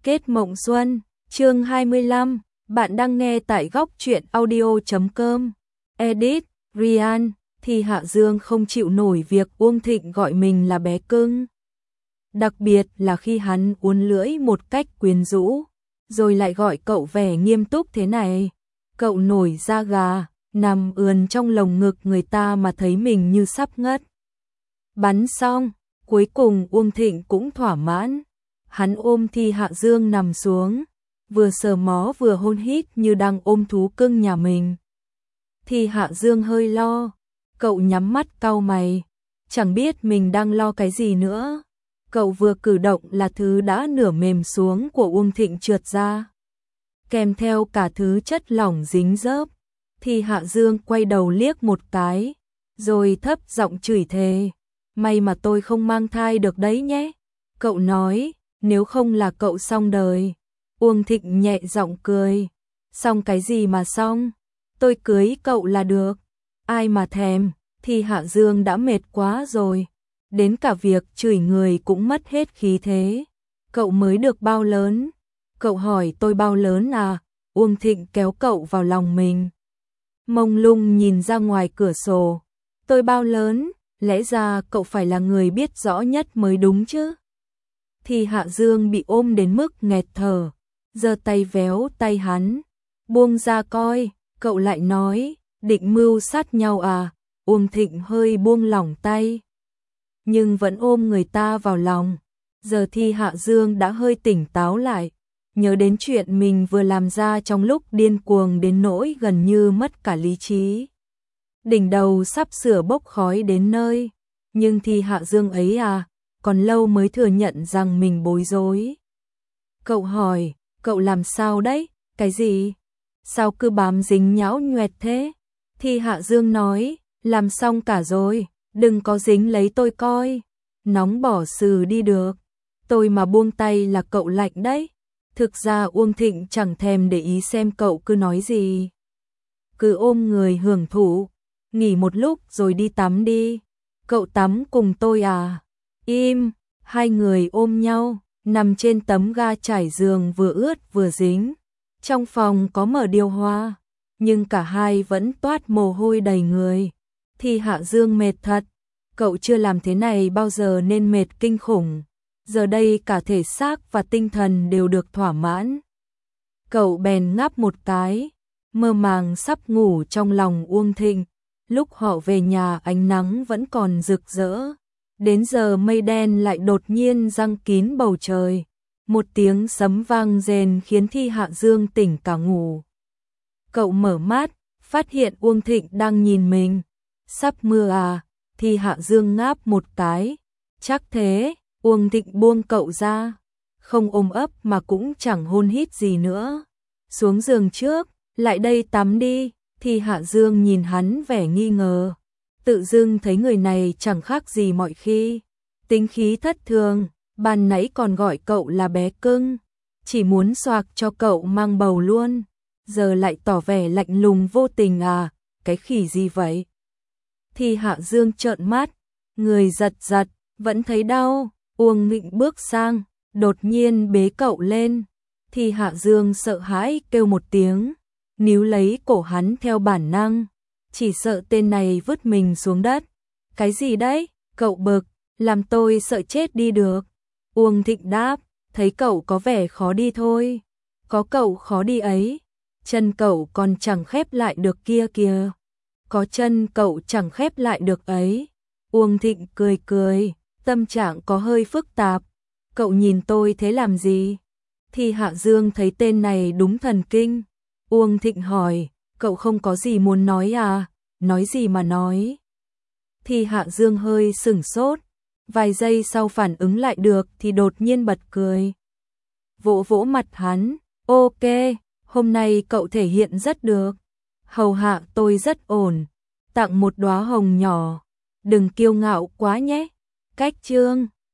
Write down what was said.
Kết mộng xuân, chương 25, bạn đang nghe tại góc truyện audio.com. Edit, Ryan, thì Hạ Dương không chịu nổi việc Uông Thịnh gọi mình là bé cưng. Đặc biệt là khi hắn uốn lưỡi một cách quyến rũ, rồi lại gọi cậu vẻ nghiêm túc thế này. Cậu nổi da gà, nằm ườn trong lồng ngực người ta mà thấy mình như sắp ngất. Bắn xong, cuối cùng Uông Thịnh cũng thỏa mãn. Hắn ôm Thi Hạ Dương nằm xuống, vừa sờ mó vừa hôn hít như đang ôm thú cưng nhà mình. Thi Hạ Dương hơi lo, cậu nhắm mắt cau mày, chẳng biết mình đang lo cái gì nữa. Cậu vừa cử động là thứ đã nửa mềm xuống của Uông Thịnh trượt ra, kèm theo cả thứ chất lỏng dính dớp. Thi Hạ Dương quay đầu liếc một cái, rồi thấp giọng chửi thề. May mà tôi không mang thai được đấy nhé. Cậu nói, nếu không là cậu xong đời. Uông Thịnh nhẹ giọng cười. Xong cái gì mà xong? Tôi cưới cậu là được. Ai mà thèm, thì Hạ Dương đã mệt quá rồi. Đến cả việc chửi người cũng mất hết khí thế. Cậu mới được bao lớn? Cậu hỏi tôi bao lớn à? Uông Thịnh kéo cậu vào lòng mình, mông lung nhìn ra ngoài cửa sổ. Tôi bao lớn? Lẽ ra cậu phải là người biết rõ nhất mới đúng chứ. Thì Hạ Dương bị ôm đến mức nghẹt thở, giơ tay véo tay hắn. Buông ra coi, cậu lại nói, định mưu sát nhau à? Uông Thịnh hơi buông lỏng tay, nhưng vẫn ôm người ta vào lòng. Giờ Thi Hạ Dương đã hơi tỉnh táo lại, nhớ đến chuyện mình vừa làm ra trong lúc điên cuồng đến nỗi gần như mất cả lý trí. Đỉnh đầu sắp sửa bốc khói đến nơi, nhưng Thi Hạ Dương ấy à, còn lâu mới thừa nhận rằng mình bối rối. Cậu hỏi, cậu làm sao đấy? Cái gì? Sao cứ bám dính nhão nhoẹt thế? Thi Hạ Dương nói, làm xong cả rồi, đừng có dính lấy tôi coi. Nóng bỏ xử đi được. Tôi mà buông tay là cậu lạnh đấy. Thực ra Uông Thịnh chẳng thèm để ý xem cậu cứ nói gì. Cứ ôm người hưởng thụ. Nghỉ một lúc rồi đi tắm đi. Cậu tắm cùng tôi à? Im. Hai người ôm nhau, nằm trên tấm ga trải giường vừa ướt vừa dính. Trong phòng có mở điều hòa, nhưng cả hai vẫn toát mồ hôi đầy người. Thì Hạ Dương mệt thật. Cậu chưa làm thế này bao giờ nên mệt kinh khủng. Giờ đây cả thể xác và tinh thần đều được thỏa mãn. Cậu bèn ngáp một cái, mơ màng sắp ngủ trong lòng Uông Thịnh. Lúc họ về nhà ánh nắng vẫn còn rực rỡ. Đến giờ mây đen lại đột nhiên giăng kín bầu trời. Một tiếng sấm vang rền khiến Thi Hạ Dương tỉnh cả ngủ. Cậu mở mắt, phát hiện Uông Thịnh đang nhìn mình. Sắp mưa à? Thi Hạ Dương ngáp một cái. Chắc thế. Uông Thịnh buông cậu ra, không ôm ấp mà cũng chẳng hôn hít gì nữa. Xuống giường trước, lại đây tắm đi. Thì Hạ Dương nhìn hắn vẻ nghi ngờ, tự dưng thấy người này chẳng khác gì mọi khi. Tính khí thất thường, ban nãy còn gọi cậu là bé cưng, chỉ muốn xoạc cho cậu mang bầu luôn. Giờ lại tỏ vẻ lạnh lùng vô tình à, cái khỉ gì vậy? Thì Hạ Dương trợn mắt, người giật giật, vẫn thấy đau. Uông Thịnh bước sang, đột nhiên bế cậu lên. Thì Hạ Dương sợ hãi kêu một tiếng, níu lấy cổ hắn theo bản năng, chỉ sợ tên này vứt mình xuống đất. Cái gì đấy? Cậu bực, làm tôi sợ chết đi được. Uông Thịnh đáp, thấy cậu có vẻ khó đi thôi. Có cậu khó đi ấy, chân cậu còn chẳng khép lại được kia kìa. Có chân cậu chẳng khép lại được ấy. Uông Thịnh cười cười, tâm trạng có hơi phức tạp. Cậu nhìn tôi thế làm gì? Thì Hạ Dương thấy tên này đúng thần kinh. Uông Thịnh hỏi, cậu không có gì muốn nói à? Nói gì mà nói? Thì Hạ Dương hơi sửng sốt, vài giây sau phản ứng lại được thì đột nhiên bật cười. Vỗ vỗ mặt hắn, ok, hôm nay cậu thể hiện rất được. Hầu hạ tôi rất ổn, tặng một đóa hồng nhỏ. Đừng kiêu ngạo quá nhé. Cách chương